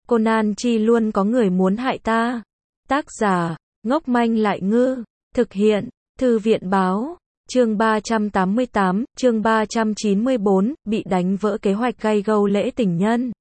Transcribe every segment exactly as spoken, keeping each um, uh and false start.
Conan chi luôn có người muốn hại ta. Tác giả, ngốc manh lại ngư. Thực hiện, Thư viện Báo. Chương ba trăm tám mươi tám, chương ba trăm chín mươi bốn, bị đánh vỡ kế hoạch gay gâu lễ tình nhân.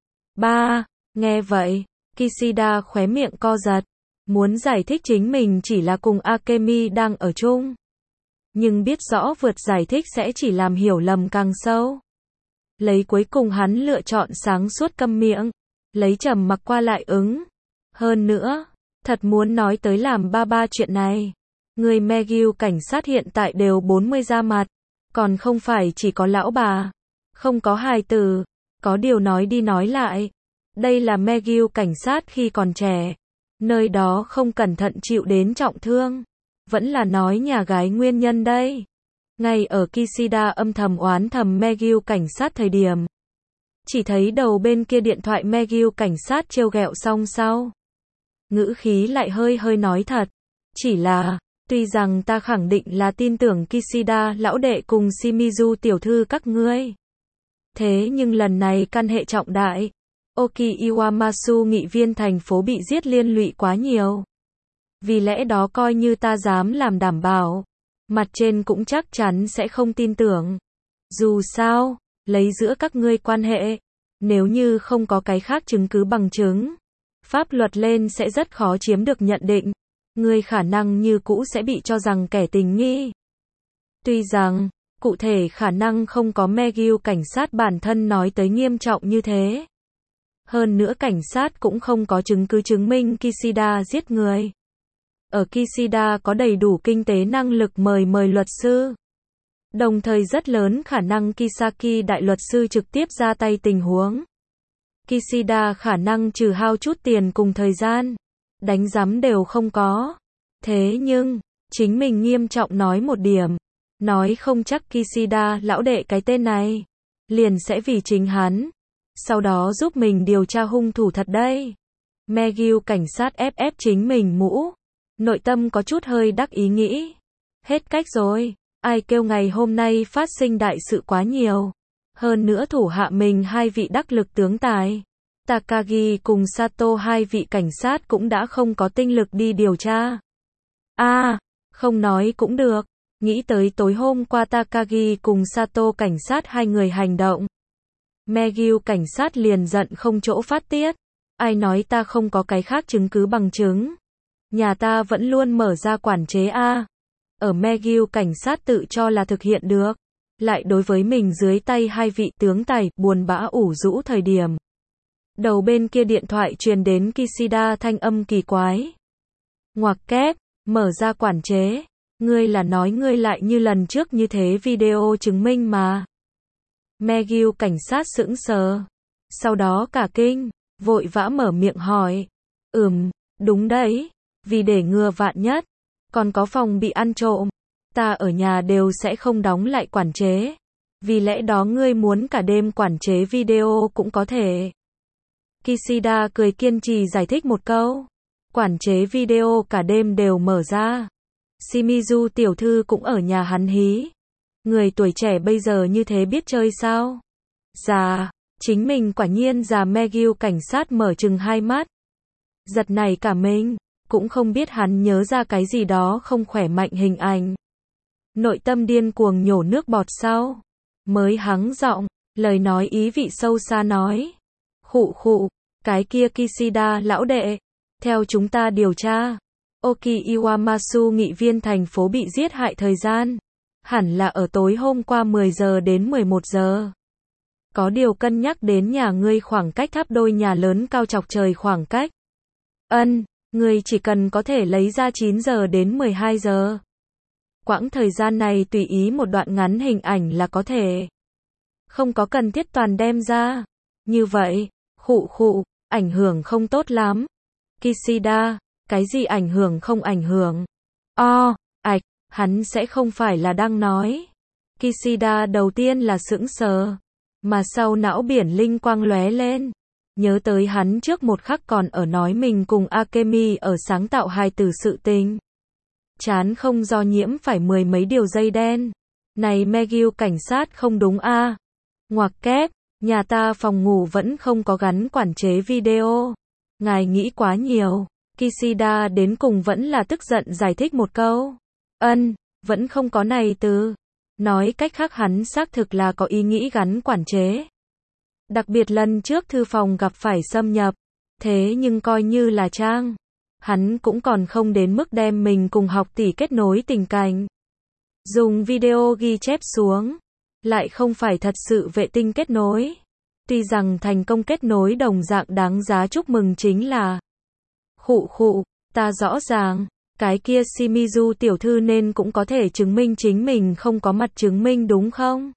ba. Nghe vậy, Kishida khóe miệng co giật. Muốn giải thích chính mình chỉ là cùng Akemi đang ở chung. Nhưng biết rõ vượt giải thích sẽ chỉ làm hiểu lầm càng sâu. Lấy cuối cùng hắn lựa chọn sáng suốt câm miệng. Lấy trầm mặc qua lại ứng. Hơn nữa, thật muốn nói tới làm ba ba chuyện này. Người McGill cảnh sát hiện tại đều bốn mươi ra mặt. Còn không phải chỉ có lão bà. Không có hài tử. Có điều nói đi nói lại. Đây là McGill cảnh sát khi còn trẻ. Nơi đó không cẩn thận chịu đến trọng thương. Vẫn là nói nhà gái nguyên nhân đây. Ngay ở Kishida âm thầm oán thầm McGill cảnh sát thời điểm. Chỉ thấy đầu bên kia điện thoại McGill cảnh sát trêu ghẹo xong sau. Ngữ khí lại hơi hơi nói thật. Chỉ là, tuy rằng ta khẳng định là tin tưởng Kishida lão đệ cùng Shimizu tiểu thư các ngươi. Thế nhưng lần này căn hệ trọng đại. Oki Iwamasu nghị viên thành phố bị giết liên lụy quá nhiều. Vì lẽ đó coi như ta dám làm đảm bảo. Mặt trên cũng chắc chắn sẽ không tin tưởng. Dù sao, lấy giữa các ngươi quan hệ. Nếu như không có cái khác chứng cứ bằng chứng. Pháp luật lên sẽ rất khó chiếm được nhận định. Ngươi khả năng như cũ sẽ bị cho rằng kẻ tình nghi. Tuy rằng, cụ thể khả năng không có McGill cảnh sát bản thân nói tới nghiêm trọng như thế. Hơn nữa cảnh sát cũng không có chứng cứ chứng minh Kishida giết người. Ở Kishida có đầy đủ kinh tế năng lực mời mời luật sư. Đồng thời rất lớn khả năng Kisaki đại luật sư trực tiếp ra tay tình huống. Kishida khả năng trừ hao chút tiền cùng thời gian. Đánh giám đều không có. Thế nhưng, chính mình nghiêm trọng nói một điểm. Nói không chắc Kishida lão đệ cái tên này. Liền sẽ vì chính hắn. Sau đó giúp mình điều tra hung thủ thật đây. McGill cảnh sát ép ép chính mình mũ. Nội tâm có chút hơi đắc ý nghĩ. Hết cách rồi. Ai kêu ngày hôm nay phát sinh đại sự quá nhiều. Hơn nữa thủ hạ mình hai vị đắc lực tướng tài. Takagi cùng Sato hai vị cảnh sát cũng đã không có tinh lực đi điều tra. A, à, không nói cũng được. Nghĩ tới tối hôm qua Takagi cùng Sato cảnh sát hai người hành động. McGill cảnh sát liền giận không chỗ phát tiết. Ai nói ta không có cái khác chứng cứ bằng chứng. Nhà ta vẫn luôn mở ra quản chế A. Ở McGill cảnh sát tự cho là thực hiện được. Lại đối với mình dưới tay hai vị tướng tài buồn bã ủ rũ thời điểm. Đầu bên kia điện thoại truyền đến Kishida thanh âm kỳ quái. Ngoặc kép, mở ra quản chế. Ngươi là nói ngươi lại như lần trước như thế video chứng minh mà. McGill cảnh sát sững sờ. Sau đó cả kinh, vội vã mở miệng hỏi. Ừm, đúng đấy. Vì để ngừa vạn nhất. Còn có phòng bị ăn trộm. Ta ở nhà đều sẽ không đóng lại quản chế. Vì lẽ đó ngươi muốn cả đêm quản chế video cũng có thể. Kishida cười kiên trì giải thích một câu. Quản chế video cả đêm đều mở ra. Shimizu tiểu thư cũng ở nhà hắn hí. Người tuổi trẻ bây giờ như thế biết chơi sao? Già, chính mình quả nhiên già. McGill cảnh sát mở chừng hai mắt. Giật này cả mình, cũng không biết hắn nhớ ra cái gì đó không khỏe mạnh hình ảnh. Nội tâm điên cuồng nhổ nước bọt sau. Mới hắng giọng, lời nói ý vị sâu xa nói. Khụ khụ, cái kia Kishida lão đệ. Theo chúng ta điều tra. Oki Iwamasu nghị viên thành phố bị giết hại thời gian. Hẳn là ở tối hôm qua mười giờ đến mười một giờ. Có điều cân nhắc đến nhà ngươi khoảng cách tháp đôi nhà lớn cao chọc trời khoảng cách. Ân, ngươi chỉ cần có thể lấy ra chín giờ đến mười hai giờ. Quãng thời gian này tùy ý một đoạn ngắn hình ảnh là có thể. Không có cần thiết toàn đem ra. Như vậy, khụ khụ, ảnh hưởng không tốt lắm. Kishida, cái gì ảnh hưởng không ảnh hưởng? O, ạch, hắn sẽ không phải là đang nói. Kishida đầu tiên là sững sờ. Mà sau não biển linh quang lóe lên. Nhớ tới hắn trước một khắc còn ở nói mình cùng Akemi ở sáng tạo hài tử sự tình. Chán không do nhiễm phải mười mấy điều dây đen. Này McGill cảnh sát không đúng a. Ngoặc kép, Nhà ta phòng ngủ vẫn không có gắn quản chế video. Ngài nghĩ quá nhiều. Kishida đến cùng vẫn là tức giận giải thích một câu. Ân, vẫn không có này từ. Nói cách khác hắn xác thực là có ý nghĩ gắn quản chế. Đặc biệt lần trước thư phòng gặp phải xâm nhập. Thế nhưng coi như là trang. Hắn cũng còn không đến mức đem mình cùng học tỷ kết nối tình cảnh. Dùng video ghi chép xuống. Lại không phải thật sự vệ tinh kết nối. Tuy rằng thành công kết nối đồng dạng đáng giá chúc mừng chính là khụ khụ, ta rõ ràng, cái kia Shimizu tiểu thư nên cũng có thể chứng minh chính mình không có mặt chứng minh đúng không?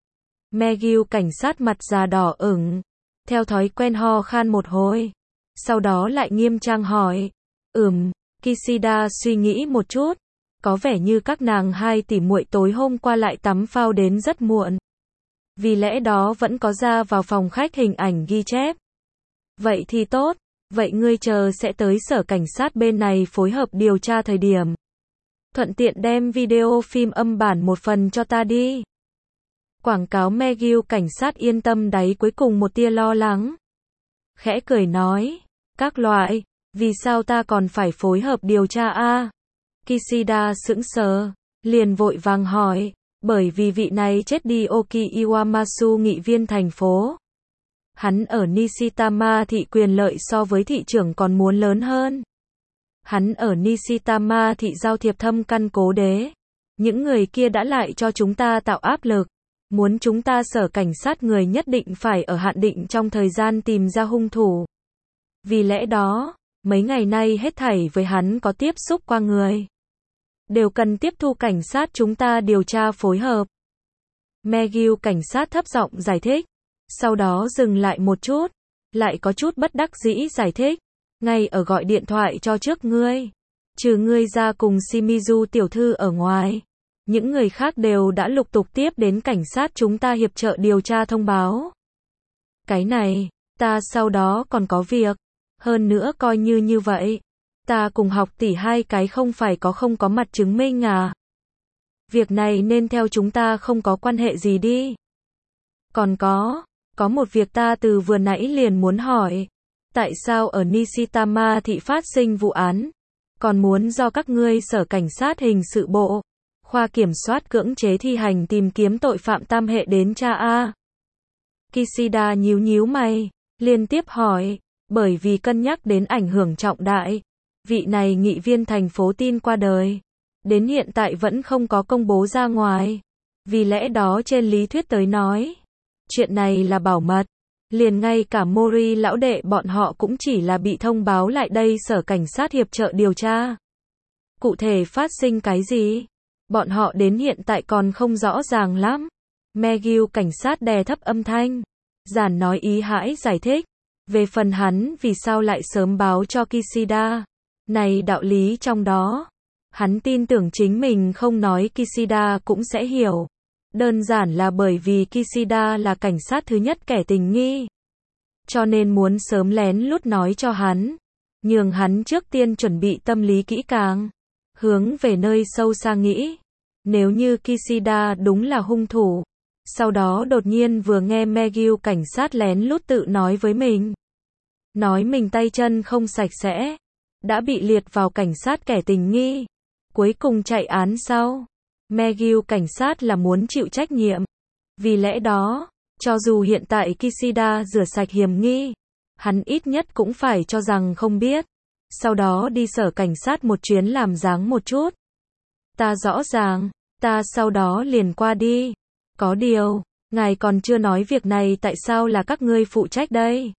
Megyu cảnh sát mặt già đỏ ửng, theo thói quen ho khan một hồi, sau đó lại nghiêm trang hỏi, ừm, Kishida suy nghĩ một chút, có vẻ như các nàng hai tỷ muội tối hôm qua lại tắm phao đến rất muộn. Vì lẽ đó vẫn có ra vào phòng khách hình ảnh ghi chép. Vậy thì tốt, vậy ngươi chờ sẽ tới sở cảnh sát bên này phối hợp điều tra thời điểm. Thuận tiện đem video phim âm bản một phần cho ta đi. Quảng cáo Megyu cảnh sát yên tâm đáy cuối cùng một tia lo lắng. Khẽ cười nói, các loại, vì sao ta còn phải phối hợp điều tra a? Kishida sững sờ, liền vội vàng hỏi, bởi vì vị này chết đi Oki Iwamasu nghị viên thành phố. Hắn ở Nishitama thị quyền lợi so với thị trưởng còn muốn lớn hơn. Hắn ở Nishitama thị giao thiệp thâm căn cố đế. Những người kia đã lại cho chúng ta tạo áp lực. Muốn chúng ta sở cảnh sát người nhất định phải ở hạn định trong thời gian tìm ra hung thủ. Vì lẽ đó, mấy ngày nay hết thảy với hắn có tiếp xúc qua người. Đều cần tiếp thu cảnh sát chúng ta điều tra phối hợp. Megyu cảnh sát thấp giọng giải thích. Sau đó dừng lại một chút. Lại có chút bất đắc dĩ giải thích. Ngay ở gọi điện thoại cho trước ngươi. Trừ ngươi ra cùng Shimizu tiểu thư ở ngoài. Những người khác đều đã lục tục tiếp đến cảnh sát chúng ta hiệp trợ điều tra thông báo. Cái này, ta sau đó còn có việc. Hơn nữa coi như như vậy. Ta cùng học tỷ hai cái không phải có không có mặt chứng minh à. Việc này nên theo chúng ta không có quan hệ gì đi. Còn có, có một việc ta từ vừa nãy liền muốn hỏi. Tại sao ở Nishitama thị phát sinh vụ án? Còn muốn do các ngươi sở cảnh sát hình sự bộ, khoa kiểm soát cưỡng chế thi hành tìm kiếm tội phạm tam hệ đến tra a? Kishida nhíu nhíu mày, liên tiếp hỏi, bởi vì cân nhắc đến ảnh hưởng trọng đại. Vị này nghị viên thành phố tin qua đời. Đến hiện tại vẫn không có công bố ra ngoài. Vì lẽ đó trên lý thuyết tới nói. Chuyện này là bảo mật. Liền ngay cả Mori lão đệ bọn họ cũng chỉ là bị thông báo lại đây sở cảnh sát hiệp trợ điều tra. Cụ thể phát sinh cái gì? Bọn họ đến hiện tại còn không rõ ràng lắm. Megyu cảnh sát đè thấp âm thanh. Giản nói ý hãi giải thích. Về phần hắn vì sao lại sớm báo cho Kishida. Này đạo lý trong đó. Hắn tin tưởng chính mình không nói Kishida cũng sẽ hiểu. Đơn giản là bởi vì Kishida là cảnh sát thứ nhất kẻ tình nghi. Cho nên muốn sớm lén lút nói cho hắn. Nhường hắn trước tiên chuẩn bị tâm lý kỹ càng. Hướng về nơi sâu xa nghĩ. Nếu như Kishida đúng là hung thủ. Sau đó đột nhiên vừa nghe Megyu cảnh sát lén lút tự nói với mình. Nói mình tay chân không sạch sẽ. Đã bị liệt vào cảnh sát kẻ tình nghi. Cuối cùng chạy án sau. Megyu cảnh sát là muốn chịu trách nhiệm. Vì lẽ đó, cho dù hiện tại Kishida rửa sạch hiểm nghi, hắn ít nhất cũng phải cho rằng không biết. Sau đó đi sở cảnh sát một chuyến làm dáng một chút. Ta rõ ràng, ta sau đó liền qua đi. Có điều, ngài còn chưa nói việc này tại sao là các ngươi phụ trách đây?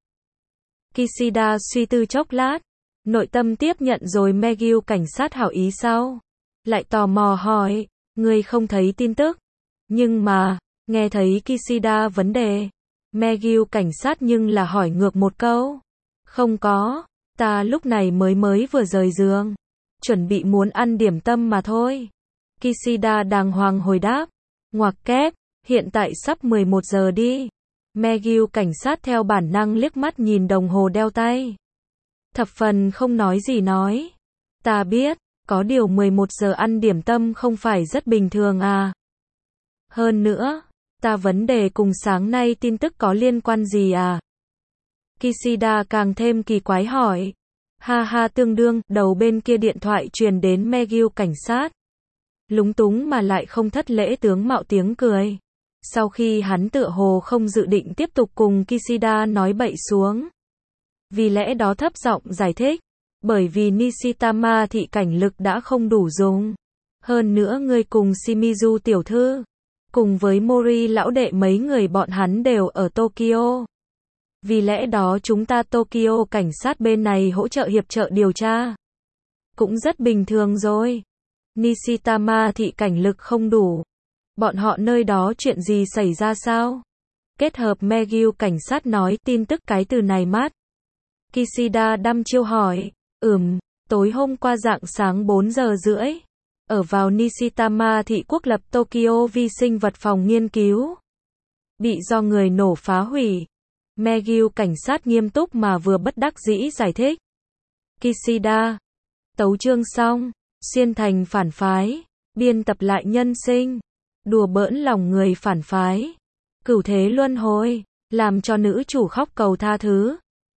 Kishida suy tư chốc lát. Nội tâm tiếp nhận rồi Megyu cảnh sát hảo ý sau. Lại tò mò hỏi, ngươi không thấy tin tức. Nhưng mà, nghe thấy Kishida vấn đề. Megyu cảnh sát nhưng là hỏi ngược một câu. Không có, ta lúc này mới mới vừa rời giường. Chuẩn bị muốn ăn điểm tâm mà thôi. Kishida đàng hoàng hồi đáp. Ngoặc kép, hiện tại sắp mười một giờ đi. Megyu cảnh sát theo bản năng liếc mắt nhìn đồng hồ đeo tay. Thập phần không nói gì nói. Ta biết, có điều mười một giờ ăn điểm tâm không phải rất bình thường à. Hơn nữa, Ta vấn đề cùng sáng nay tin tức có liên quan gì à? Kishida càng thêm kỳ quái hỏi. Ha ha tương đương, đầu bên kia điện thoại truyền đến Megil cảnh sát. Lúng túng mà lại không thất lễ tướng mạo tiếng cười. Sau khi hắn tựa hồ không dự định tiếp tục cùng Kishida nói bậy xuống. Vì lẽ đó thấp giọng giải thích. Bởi vì Nishitama thị cảnh lực đã không đủ dùng. Hơn nữa ngươi cùng Shimizu tiểu thư, cùng với Mori lão đệ mấy người bọn hắn đều ở Tokyo. Vì lẽ đó chúng ta Tokyo cảnh sát bên này hỗ trợ hiệp trợ điều tra. Cũng rất bình thường rồi. Nishitama thị cảnh lực không đủ. Bọn họ nơi đó chuyện gì xảy ra sao? Kết hợp Megil cảnh sát nói tin tức cái từ này mát. Kishida đăm chiêu hỏi. Ừm, tối hôm qua rạng sáng bốn giờ rưỡi. Ở vào Nishitama thị quốc lập Tokyo vi sinh vật phòng nghiên cứu. Bị do người nổ phá hủy. Megil cảnh sát nghiêm túc mà vừa bất đắc dĩ giải thích. Kishida. Tấu chương xong. Xuyên thành phản phái. Biên tập lại nhân sinh. Đùa bỡn lòng người phản phái. Cửu thế luân hồi. Làm cho nữ chủ khóc cầu tha thứ.